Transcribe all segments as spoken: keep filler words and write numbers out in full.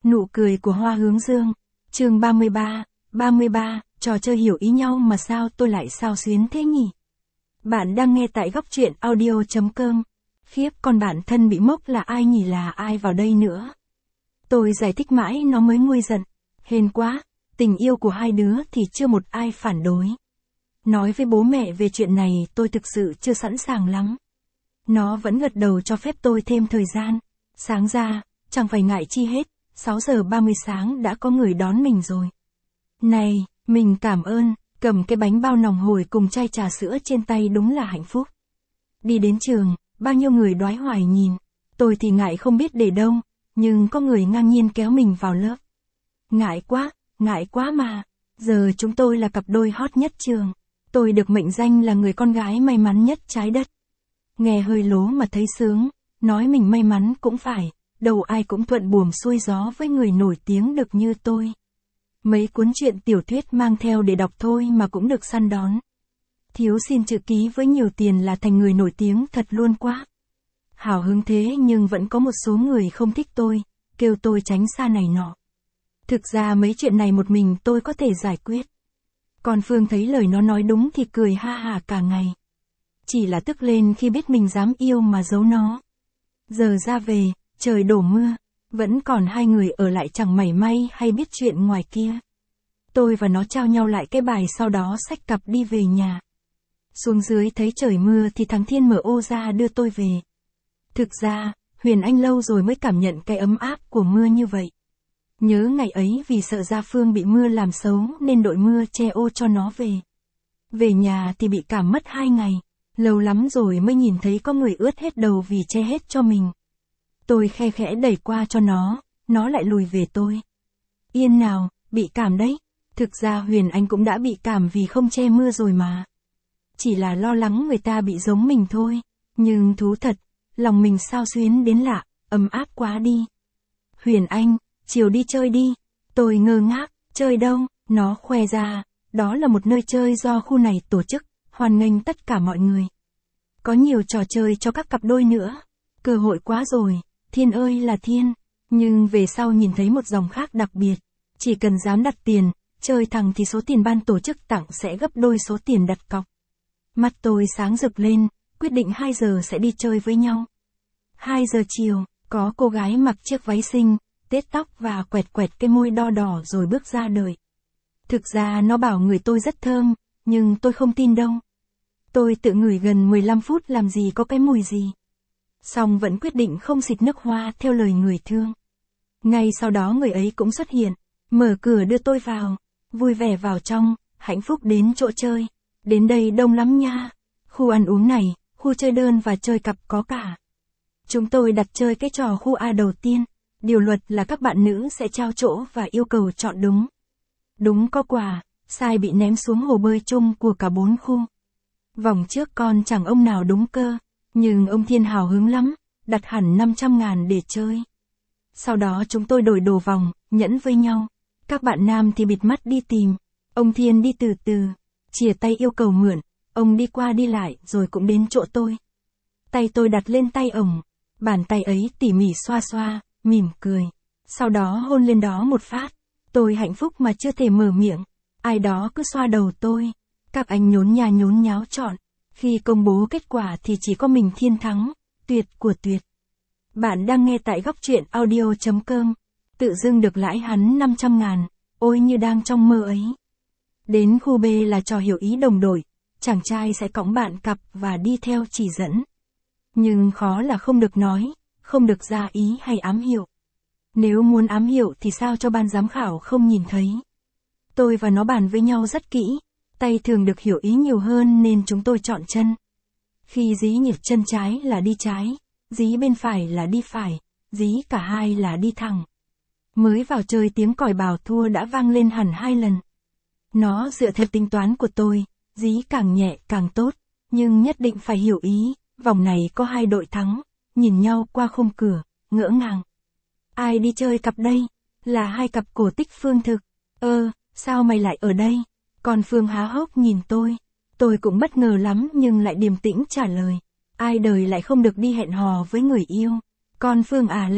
Nụ cười của Hoa Hướng Dương. Chương ba mươi ba, ba mươi ba, trò chơi hiểu ý nhau mà sao tôi lại xao xuyến thế nhỉ? Bạn đang nghe tại góc truyện audio chấm com. Khiếp, con bạn thân bị mốc là ai nhỉ, là ai vào đây nữa? Tôi giải thích mãi nó mới nguôi giận. Hên quá, tình yêu của hai đứa thì chưa một ai phản đối. Nói với bố mẹ về chuyện này tôi thực sự chưa sẵn sàng lắm. Nó vẫn gật đầu cho phép tôi thêm thời gian. Sáng ra, chẳng phải ngại chi hết, sáu giờ ba mươi sáng đã có người đón mình rồi. Này, mình cảm ơn, cầm cái bánh bao nòng hổi cùng chai trà sữa trên tay đúng là hạnh phúc. Đi đến trường, bao nhiêu người đoái hoài nhìn, tôi thì ngại không biết để đâu, nhưng có người ngang nhiên kéo mình vào lớp. Ngại quá, ngại quá mà, giờ chúng tôi là cặp đôi hot nhất trường. Tôi được mệnh danh là người con gái may mắn nhất trái đất. Nghe hơi lố mà thấy sướng, nói mình may mắn cũng phải, đâu ai cũng thuận buồm xuôi gió với người nổi tiếng được như tôi. Mấy cuốn truyện tiểu thuyết mang theo để đọc thôi mà cũng được săn đón. Thiếu xin chữ ký với nhiều tiền là thành người nổi tiếng thật luôn quá. Hào hứng thế nhưng vẫn có một số người không thích tôi, kêu tôi tránh xa này nọ. Thực ra mấy chuyện này một mình tôi có thể giải quyết. Còn Phương thấy lời nó nói đúng thì cười ha hả cả ngày. Chỉ là tức lên khi biết mình dám yêu mà giấu nó. Giờ ra về, trời đổ mưa, vẫn còn hai người ở lại chẳng mảy may hay biết chuyện ngoài kia. Tôi và nó trao nhau lại cái bài sau đó xách cặp đi về nhà. Xuống dưới thấy trời mưa thì thằng Thiên mở ô ra đưa tôi về. Thực ra, Huyền Anh lâu rồi mới cảm nhận cái ấm áp của mưa như vậy. Nhớ ngày ấy vì sợ Gia Phương bị mưa làm xấu nên đội mưa che ô cho nó về. Về nhà thì bị cảm mất hai ngày, lâu lắm rồi mới nhìn thấy có người ướt hết đầu vì che hết cho mình. Tôi khe khẽ đẩy qua cho nó, nó lại lùi về tôi. Yên nào, bị cảm đấy. Thực ra Huyền Anh cũng đã bị cảm vì không che mưa rồi mà. Chỉ là lo lắng người ta bị giống mình thôi. Nhưng thú thật, lòng mình xao xuyến đến lạ, ấm áp quá đi. Huyền Anh, chiều đi chơi đi. Tôi ngơ ngác, chơi đâu? Nó khoe ra, đó là một nơi chơi do khu này tổ chức, hoan nghênh tất cả mọi người. Có nhiều trò chơi cho các cặp đôi nữa. Cơ hội quá rồi, Thiên ơi là Thiên. Nhưng về sau nhìn thấy một dòng khác đặc biệt. Chỉ cần dám đặt tiền, chơi thằng thì số tiền ban tổ chức tặng sẽ gấp đôi số tiền đặt cọc. Mắt tôi sáng rực lên, quyết định hai giờ sẽ đi chơi với nhau. hai giờ chiều, có cô gái mặc chiếc váy xinh, tết tóc và quẹt quẹt cái môi đo đỏ rồi bước ra đời. Thực ra nó bảo người tôi rất thơm, nhưng tôi không tin đâu. Tôi tự ngửi gần mười lăm phút làm gì có cái mùi gì. Xong vẫn quyết định không xịt nước hoa theo lời người thương. Ngay sau đó người ấy cũng xuất hiện, mở cửa đưa tôi vào, vui vẻ vào trong, hạnh phúc đến chỗ chơi. Đến đây đông lắm nha. Khu ăn uống này, khu chơi đơn và chơi cặp có cả. Chúng tôi đặt chơi cái trò khu A đầu tiên. Điều luật là các bạn nữ sẽ trao chỗ và yêu cầu chọn đúng. Đúng có quà, sai bị ném xuống hồ bơi chung của cả bốn khu. Vòng trước con chẳng ông nào đúng cơ, nhưng ông Thiên hào hứng lắm, đặt hẳn năm trăm ngàn để chơi. Sau đó chúng tôi đổi đồ vòng, nhẫn với nhau. Các bạn nam thì bịt mắt đi tìm. Ông Thiên đi từ từ, chìa tay yêu cầu mượn. Ông đi qua đi lại rồi cũng đến chỗ tôi. Tay tôi đặt lên tay ổng. Bàn tay ấy tỉ mỉ xoa xoa, mỉm cười. Sau đó hôn lên đó một phát. Tôi hạnh phúc mà chưa thể mở miệng. Ai đó cứ xoa đầu tôi. Các anh nhốn nha nhốn nháo chọn. Khi công bố kết quả thì chỉ có mình Thiên thắng. Tuyệt của tuyệt. Bạn đang nghe tại góc truyện audio chấm com. Tự dưng được lãi hắn năm trăm ngàn. Ôi như đang trong mơ ấy. Đến khu B là trò hiểu ý đồng đội. Chàng trai sẽ cõng bạn cặp và đi theo chỉ dẫn. Nhưng khó là không được nói, không được ra ý hay ám hiệu. Nếu muốn ám hiệu thì sao cho ban giám khảo không nhìn thấy. Tôi và nó bàn với nhau rất kỹ, tay thường được hiểu ý nhiều hơn nên chúng tôi chọn chân. Khi dí nhịp chân trái là đi trái, dí bên phải là đi phải, dí cả hai là đi thẳng. Mới vào chơi tiếng còi bảo thua đã vang lên hẳn hai lần. Nó dựa theo tính toán của tôi, dí càng nhẹ càng tốt, nhưng nhất định phải hiểu ý. Vòng này có hai đội thắng, nhìn nhau qua khung cửa, ngỡ ngàng. Ai đi chơi cặp đây? Là hai cặp cổ tích Phương Thực. Ơ, sao mày lại ở đây? Còn Phương há hốc nhìn tôi. Tôi cũng bất ngờ lắm nhưng lại điềm tĩnh trả lời. Ai đời lại không được đi hẹn hò với người yêu. Con Phương à lên,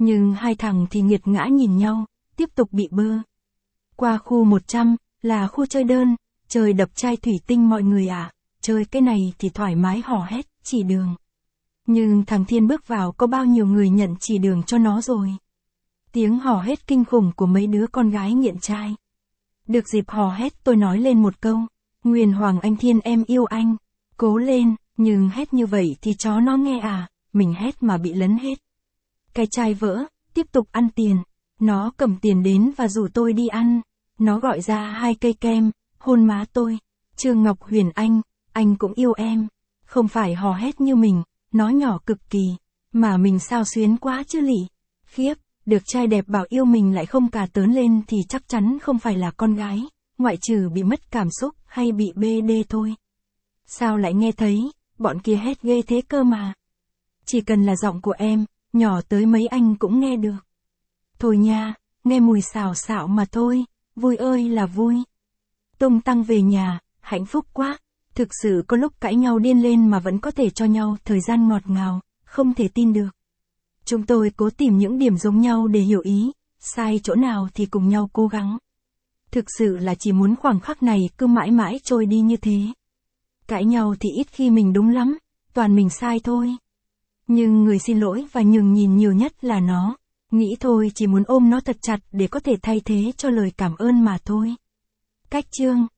Nhưng hai thằng thì nghiệt ngã nhìn nhau, tiếp tục bị bơ. Qua khu một trăm, là khu chơi đơn, chơi đập chai thủy tinh mọi người à, chơi cái này thì thoải mái hò hét, chỉ đường. Nhưng thằng Thiên bước vào có bao nhiêu người nhận chỉ đường cho nó rồi. Tiếng hò hét kinh khủng của mấy đứa con gái nghiện trai. Được dịp hò hét tôi nói lên một câu, Nguyên Hoàng anh Thiên em yêu anh, cố lên, nhưng hét như vậy thì chó nó nghe à, mình hét mà bị lấn hết. Cái chai vỡ, tiếp tục ăn tiền, nó cầm tiền đến và rủ tôi đi ăn, nó gọi ra hai cây kem, hôn má tôi, Trương Ngọc Huyền Anh, anh cũng yêu em, không phải hò hét như mình, nó nhỏ cực kỳ, mà mình sao xuyến quá chứ lị, khiếp. Được trai đẹp bảo yêu mình lại không cà tớn lên thì chắc chắn không phải là con gái, ngoại trừ bị mất cảm xúc hay bị bê đê thôi. Sao lại nghe thấy, bọn kia hét ghê thế cơ mà. Chỉ cần là giọng của em, nhỏ tới mấy anh cũng nghe được. Thôi nha, nghe mùi xào xạo mà thôi, vui ơi là vui. Tung tăng về nhà, hạnh phúc quá, thực sự có lúc cãi nhau điên lên mà vẫn có thể cho nhau thời gian ngọt ngào, không thể tin được. Chúng tôi cố tìm những điểm giống nhau để hiểu ý, sai chỗ nào thì cùng nhau cố gắng. Thực sự là chỉ muốn khoảng khắc này cứ mãi mãi trôi đi như thế. Cãi nhau thì ít khi mình đúng lắm, toàn mình sai thôi. Nhưng người xin lỗi và nhường nhìn nhiều nhất là nó, nghĩ thôi chỉ muốn ôm nó thật chặt để có thể thay thế cho lời cảm ơn mà thôi. Cách chương